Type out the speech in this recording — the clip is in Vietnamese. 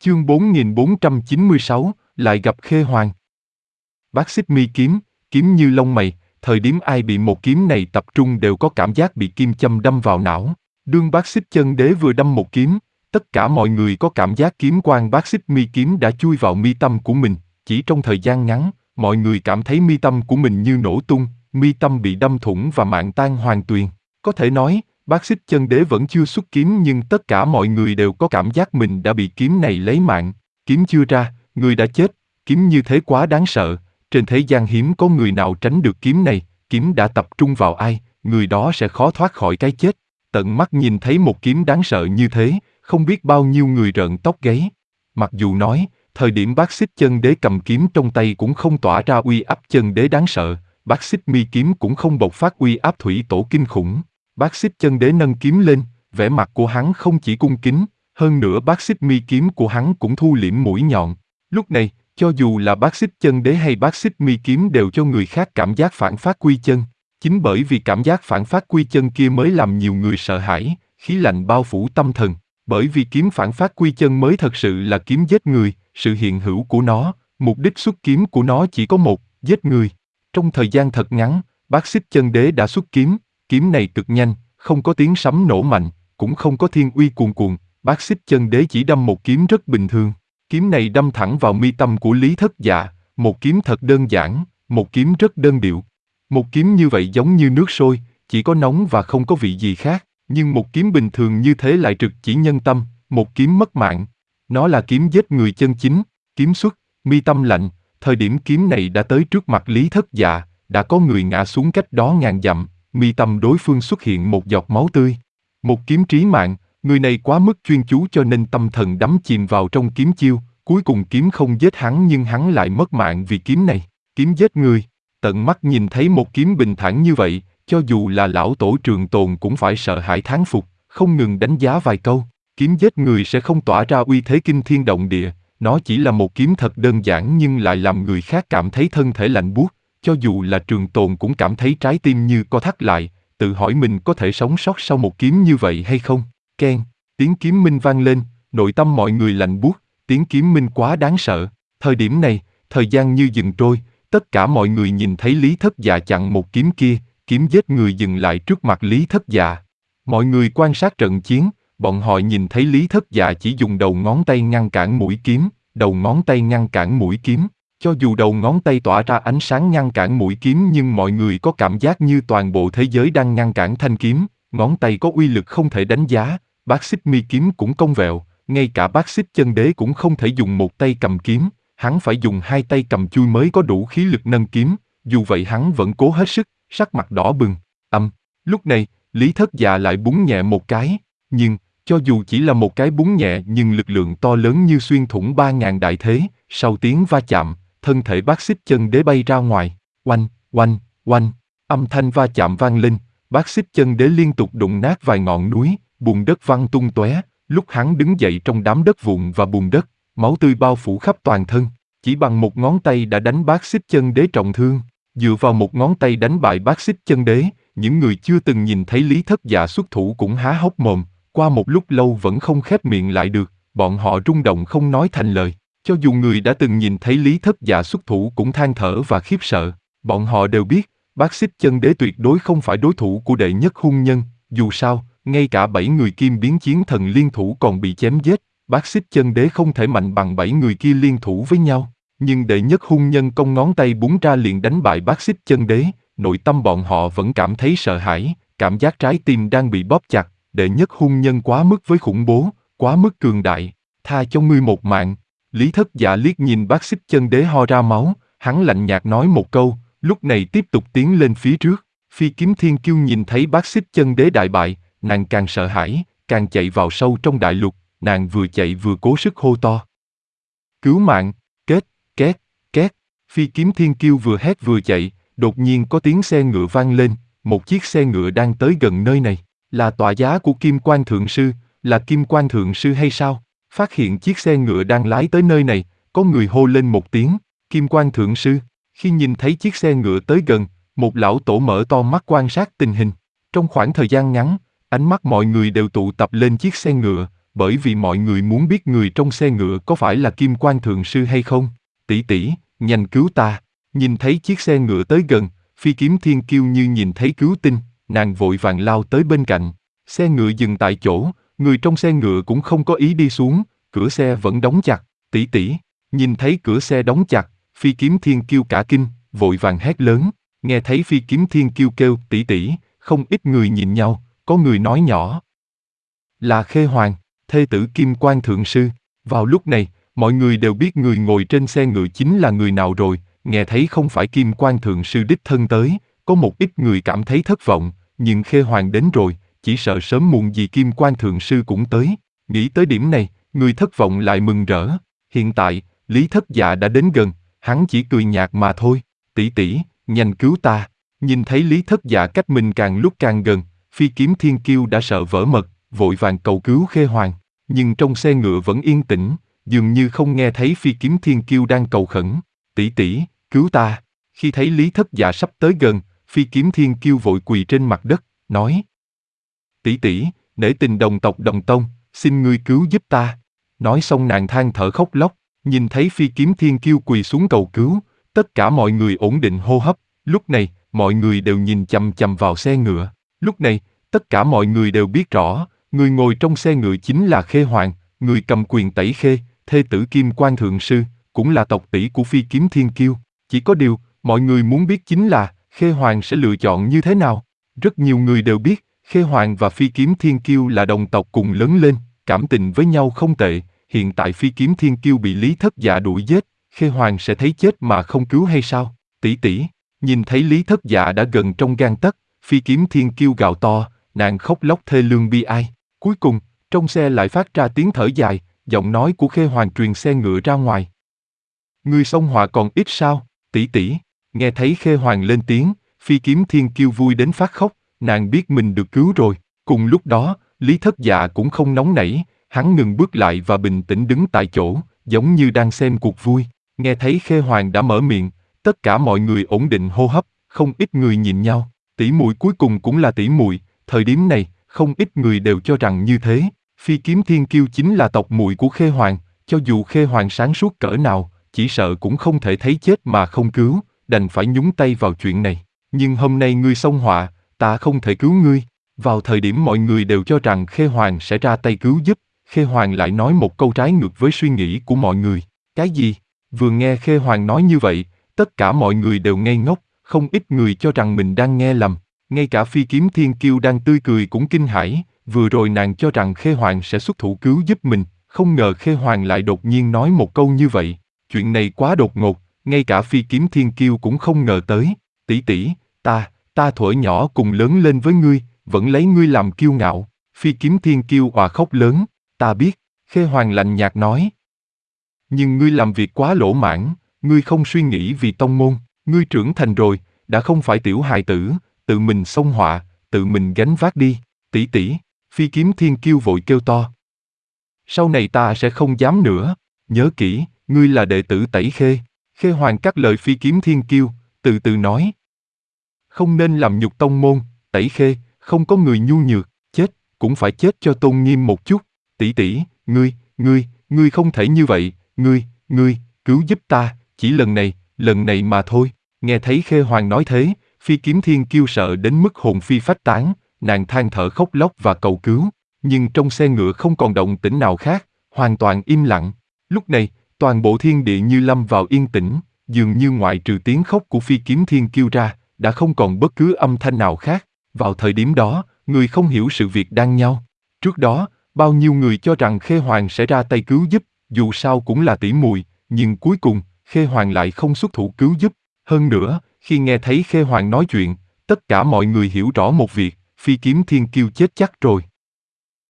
Chương 4496, lại gặp Khê Hoàng. Bác Xích Mi kiếm, kiếm như lông mày, thời điểm ai bị một kiếm này tập trung đều có cảm giác bị kim châm đâm vào não. Đương Bác Xích Chân Đế vừa đâm một kiếm, tất cả mọi người có cảm giác kiếm quang Bác Xích Mi kiếm đã chui vào mi tâm của mình. Chỉ trong thời gian ngắn, mọi người cảm thấy mi tâm của mình như nổ tung, mi tâm bị đâm thủng và mạng tan hoàn tuyền. Có thể nói, Bác Xích Chân Đế vẫn chưa xuất kiếm nhưng tất cả mọi người đều có cảm giác mình đã bị kiếm này lấy mạng. Kiếm chưa ra, người đã chết, kiếm như thế quá đáng sợ, trên thế gian hiếm có người nào tránh được kiếm này, kiếm đã tập trung vào ai, người đó sẽ khó thoát khỏi cái chết. Tận mắt nhìn thấy một kiếm đáng sợ như thế, không biết bao nhiêu người rợn tóc gáy. Mặc dù nói, thời điểm Bác Xích Chân Đế cầm kiếm trong tay cũng không tỏa ra uy áp chân đế đáng sợ, Bác Xích Mi kiếm cũng không bộc phát uy áp thủy tổ kinh khủng. Bác Xích Chân Đế nâng kiếm lên, vẻ mặt của hắn không chỉ cung kính, hơn nữa Bác Xích Mi kiếm của hắn cũng thu liễm mũi nhọn. Lúc này, cho dù là Bác Xích Chân Đế hay Bác Xích Mi kiếm đều cho người khác cảm giác phản phát quy chân. Chính bởi vì cảm giác phản phát quy chân kia mới làm nhiều người sợ hãi, khí lạnh bao phủ tâm thần. Bởi vì kiếm phản phát quy chân mới thật sự là kiếm giết người, sự hiện hữu của nó, mục đích xuất kiếm của nó chỉ có một, giết người. Trong thời gian thật ngắn, Bác Xích Chân Đế đã xuất kiếm, kiếm này cực nhanh, không có tiếng sấm nổ mạnh, cũng không có thiên uy cuồn cuộn, Bác Xích Chân Đế chỉ đâm một kiếm rất bình thường. Kiếm này đâm thẳng vào mi tâm của Lý Thất Dạ, một kiếm thật đơn giản, một kiếm rất đơn điệu. Một kiếm như vậy giống như nước sôi, chỉ có nóng và không có vị gì khác, nhưng một kiếm bình thường như thế lại trực chỉ nhân tâm, một kiếm mất mạng. Nó là kiếm giết người chân chính, kiếm xuất, mi tâm lạnh, thời điểm kiếm này đã tới trước mặt Lý Thất Dạ, đã có người ngã xuống cách đó ngàn dặm, mi tâm đối phương xuất hiện một giọt máu tươi. Một kiếm trí mạng, người này quá mức chuyên chú cho nên tâm thần đắm chìm vào trong kiếm chiêu, cuối cùng kiếm không giết hắn nhưng hắn lại mất mạng vì kiếm này, kiếm giết người. Tận mắt nhìn thấy một kiếm bình thản như vậy, cho dù là lão tổ Trường Tồn cũng phải sợ hãi thán phục, không ngừng đánh giá vài câu. Kiếm giết người sẽ không tỏa ra uy thế kinh thiên động địa, nó chỉ là một kiếm thật đơn giản nhưng lại làm người khác cảm thấy thân thể lạnh buốt. Cho dù là Trường Tồn cũng cảm thấy trái tim như co thắt lại, tự hỏi mình có thể sống sót sau một kiếm như vậy hay không. Keng, tiếng kiếm minh vang lên, nội tâm mọi người lạnh buốt, tiếng kiếm minh quá đáng sợ. Thời điểm này, thời gian như dừng trôi, tất cả mọi người nhìn thấy Lý Thất Dạ chặn một kiếm kia, kiếm giết người dừng lại trước mặt Lý Thất Dạ. Mọi người quan sát trận chiến, bọn họ nhìn thấy Lý Thất Dạ chỉ dùng đầu ngón tay ngăn cản mũi kiếm, đầu ngón tay ngăn cản mũi kiếm. Cho dù đầu ngón tay tỏa ra ánh sáng ngăn cản mũi kiếm nhưng mọi người có cảm giác như toàn bộ thế giới đang ngăn cản thanh kiếm, ngón tay có uy lực không thể đánh giá, Bác Xích Mi kiếm cũng cong vẹo, ngay cả Bác Xích Chân Đế cũng không thể dùng một tay cầm kiếm, hắn phải dùng hai tay cầm chui mới có đủ khí lực nâng kiếm, dù vậy hắn vẫn cố hết sức, sắc mặt đỏ bừng. Lúc này, Lý Thất Dạ lại búng nhẹ một cái, nhưng, cho dù chỉ là một cái búng nhẹ nhưng lực lượng to lớn như xuyên thủng 3.000 đại thế, sau tiếng va chạm, thân thể Bác Xích Chân Đế bay ra ngoài, oanh, oanh, oanh, âm thanh va chạm vang lên, Bác Xích Chân Đế liên tục đụng nát vài ngọn núi, bùn đất văng tung tóe, lúc hắn đứng dậy trong đám đất vụn và bùn đất, máu tươi bao phủ khắp toàn thân, chỉ bằng một ngón tay đã đánh Bác Xích Chân Đế trọng thương, dựa vào một ngón tay đánh bại Bác Xích Chân Đế, những người chưa từng nhìn thấy Lý Thất Dạ xuất thủ cũng há hốc mồm, qua một lúc lâu vẫn không khép miệng lại được, bọn họ rung động không nói thành lời. Cho dù người đã từng nhìn thấy Lý Thất Dạ xuất thủ cũng than thở và khiếp sợ, bọn họ đều biết, Bác Xích Chân Đế tuyệt đối không phải đối thủ của đệ nhất hung nhân, dù sao, ngay cả 7 người kim biến chiến thần liên thủ còn bị chém giết, Bác Xích Chân Đế không thể mạnh bằng 7 người kia liên thủ với nhau, nhưng đệ nhất hung nhân cong ngón tay búng ra liền đánh bại Bác Xích Chân Đế, nội tâm bọn họ vẫn cảm thấy sợ hãi, cảm giác trái tim đang bị bóp chặt, đệ nhất hung nhân quá mức với khủng bố, quá mức cường đại, tha cho ngươi một mạng. Lý Thất Dạ liếc nhìn Bác Xích Chân Đế ho ra máu, hắn lạnh nhạt nói một câu, lúc này tiếp tục tiến lên phía trước. Phi Kiếm Thiên Kiêu nhìn thấy Bác Xích Chân Đế đại bại, nàng càng sợ hãi, càng chạy vào sâu trong đại lục, nàng vừa chạy vừa cố sức hô to. Cứu mạng, két, két, két, Phi Kiếm Thiên Kiêu vừa hét vừa chạy, đột nhiên có tiếng xe ngựa vang lên, một chiếc xe ngựa đang tới gần nơi này, là tọa giá của Kim Quan Thượng Sư, là Kim Quan Thượng Sư hay sao? Phát hiện chiếc xe ngựa đang lái tới nơi này, có người hô lên một tiếng, Kim Quan Thượng Sư. Khi nhìn thấy chiếc xe ngựa tới gần, một lão tổ mở to mắt quan sát tình hình. Trong khoảng thời gian ngắn, ánh mắt mọi người đều tụ tập lên chiếc xe ngựa, bởi vì mọi người muốn biết người trong xe ngựa có phải là Kim Quan Thượng Sư hay không. Tỷ tỷ, nhanh cứu ta. Nhìn thấy chiếc xe ngựa tới gần, Phi Kiếm Thiên Kiêu như nhìn thấy cứu tinh, nàng vội vàng lao tới bên cạnh. Xe ngựa dừng tại chỗ, người trong xe ngựa cũng không có ý đi xuống, cửa xe vẫn đóng chặt. Tỷ tỷ, nhìn thấy cửa xe đóng chặt, Phi Kiếm Thiên Kiêu cả kinh, vội vàng hét lớn. Nghe thấy Phi Kiếm Thiên Kiêu kêu tỷ tỷ, không ít người nhìn nhau, có người nói nhỏ. Là Khê Hoàng, thê tử Kim Quan Thượng Sư. Vào lúc này, mọi người đều biết người ngồi trên xe ngựa chính là người nào rồi. Nghe thấy không phải Kim Quan Thượng Sư đích thân tới, có một ít người cảm thấy thất vọng, nhưng Khê Hoàng đến rồi, chỉ sợ sớm muộn gì Kim Quan Thượng Sư cũng tới. Nghĩ tới điểm này, người thất vọng lại mừng rỡ. Hiện tại, Lý Thất Dạ đã đến gần, hắn chỉ cười nhạt mà thôi. Tỷ tỷ, nhanh cứu ta. Nhìn thấy Lý Thất Dạ cách mình càng lúc càng gần, Phi Kiếm Thiên Kiêu đã sợ vỡ mật, vội vàng cầu cứu Khê Hoàng. Nhưng trong xe ngựa vẫn yên tĩnh, dường như không nghe thấy Phi Kiếm Thiên Kiêu đang cầu khẩn. Tỷ tỷ, cứu ta. Khi thấy Lý Thất Dạ sắp tới gần, Phi Kiếm Thiên Kiêu vội quỳ trên mặt đất, nói: tỷ tỷ, nể tình đồng tộc đồng tông, xin ngươi cứu giúp ta. Nói xong nàng than thở khóc lóc, nhìn thấy Phi Kiếm Thiên Kiêu quỳ xuống cầu cứu, tất cả mọi người ổn định hô hấp. Lúc này, mọi người đều nhìn chằm chằm vào xe ngựa. Lúc này, tất cả mọi người đều biết rõ, người ngồi trong xe ngựa chính là Khê Hoàng, người cầm quyền tẩy khê, thê tử Kim Quan Thượng Sư, cũng là tộc tỷ của Phi Kiếm Thiên Kiêu. Chỉ có điều, mọi người muốn biết chính là, Khê Hoàng sẽ lựa chọn như thế nào. Rất nhiều người đều biết, Khê Hoàng và Phi Kiếm Thiên Kiêu là đồng tộc cùng lớn lên, cảm tình với nhau không tệ. Hiện tại Phi Kiếm Thiên Kiêu bị Lý Thất Dạ đuổi giết, Khê Hoàng sẽ thấy chết mà không cứu hay sao? Tỷ tỷ, nhìn thấy Lý Thất Dạ đã gần trong gang tấc, Phi Kiếm Thiên Kiêu gào to, nàng khóc lóc thê lương bi ai. Cuối cùng, trong xe lại phát ra tiếng thở dài, giọng nói của Khê Hoàng truyền xe ngựa ra ngoài. Ngươi xông họa còn ít sao, tỷ tỷ? Nghe thấy Khê Hoàng lên tiếng, Phi Kiếm Thiên Kiêu vui đến phát khóc, nàng biết mình được cứu rồi. Cùng lúc đó, Lý Thất Dạ cũng không nóng nảy, hắn ngừng bước lại và bình tĩnh đứng tại chỗ, giống như đang xem cuộc vui. Nghe thấy Khê Hoàng đã mở miệng, tất cả mọi người ổn định hô hấp, không ít người nhìn nhau. Tỷ muội cuối cùng cũng là tỷ muội, thời điểm này, không ít người đều cho rằng như thế. Phi Kiếm Thiên Kiêu chính là tộc muội của Khê Hoàng, cho dù Khê Hoàng sáng suốt cỡ nào, chỉ sợ cũng không thể thấy chết mà không cứu, đành phải nhúng tay vào chuyện này. Nhưng hôm nay ngươi xông họa, ta không thể cứu ngươi. Vào thời điểm mọi người đều cho rằng Khê Hoàng sẽ ra tay cứu giúp, Khê Hoàng lại nói một câu trái ngược với suy nghĩ của mọi người. Cái gì? Vừa nghe Khê Hoàng nói như vậy, tất cả mọi người đều ngây ngốc, không ít người cho rằng mình đang nghe lầm. Ngay cả Phi Kiếm Thiên Kiêu đang tươi cười cũng kinh hãi, vừa rồi nàng cho rằng Khê Hoàng sẽ xuất thủ cứu giúp mình, không ngờ Khê Hoàng lại đột nhiên nói một câu như vậy. Chuyện này quá đột ngột, ngay cả Phi Kiếm Thiên Kiêu cũng không ngờ tới. Tỷ tỷ, ta thuở nhỏ cùng lớn lên với ngươi, vẫn lấy ngươi làm kiêu ngạo. Phi Kiếm Thiên Kiêu òa khóc lớn, ta biết, Khê Hoàng lạnh nhạt nói. Nhưng ngươi làm việc quá lỗ mãn, ngươi không suy nghĩ vì tông môn, ngươi trưởng thành rồi, đã không phải tiểu hài tử, tự mình xông họa, tự mình gánh vác đi, tỷ tỷ. Phi Kiếm Thiên Kiêu vội kêu to. Sau này ta sẽ không dám nữa, nhớ kỹ, ngươi là đệ tử Tẩy Khê. Khê Hoàng cắt lời Phi Kiếm Thiên Kiêu, từ từ nói. Không nên làm nhục tông môn, Tẩy Khê, không có người nhu nhược, chết, cũng phải chết cho tôn nghiêm một chút. Tỷ tỷ, ngươi không thể như vậy, ngươi, cứu giúp ta, chỉ lần này mà thôi. Nghe thấy Khê Hoàng nói thế, Phi Kiếm Thiên Kiêu sợ đến mức hồn phi phách tán, nàng than thở khóc lóc và cầu cứu. Nhưng trong xe ngựa không còn động tĩnh nào khác, hoàn toàn im lặng. Lúc này, toàn bộ thiên địa như lâm vào yên tĩnh, dường như ngoại trừ tiếng khóc của Phi Kiếm Thiên Kiêu ra, đã không còn bất cứ âm thanh nào khác. Vào thời điểm đó, người không hiểu sự việc đang nhau. Trước đó, bao nhiêu người cho rằng Khê Hoàng sẽ ra tay cứu giúp, dù sao cũng là tỷ muội, nhưng cuối cùng, Khê Hoàng lại không xuất thủ cứu giúp. Hơn nữa, khi nghe thấy Khê Hoàng nói chuyện, tất cả mọi người hiểu rõ một việc, Phi Kiếm Thiên Kiêu chết chắc rồi.